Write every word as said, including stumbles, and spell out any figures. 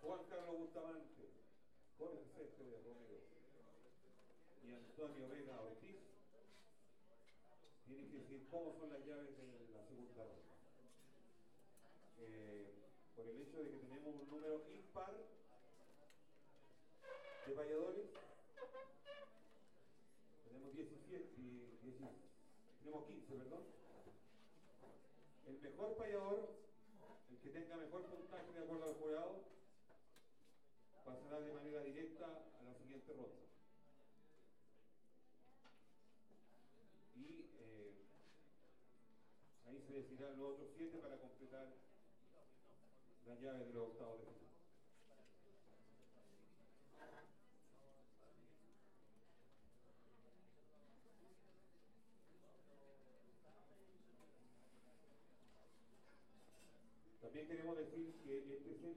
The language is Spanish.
Juan Carlos Bustamante, Jorge Céspedes Romero y Antonio Vega Ortiz tienen que decir cómo son las llaves de la segunda ronda. Eh, por el hecho de que tenemos un número impar de payadores, tenemos diecisiete, diecisiete, tenemos quince, perdón. El mejor payador, el que tenga mejor puntaje de acuerdo al jurado, pasará de manera directa a la siguiente ronda. Y eh, ahí se decidirán los otros siete para completar las llaves de los octavos de final. También queremos decir que este es el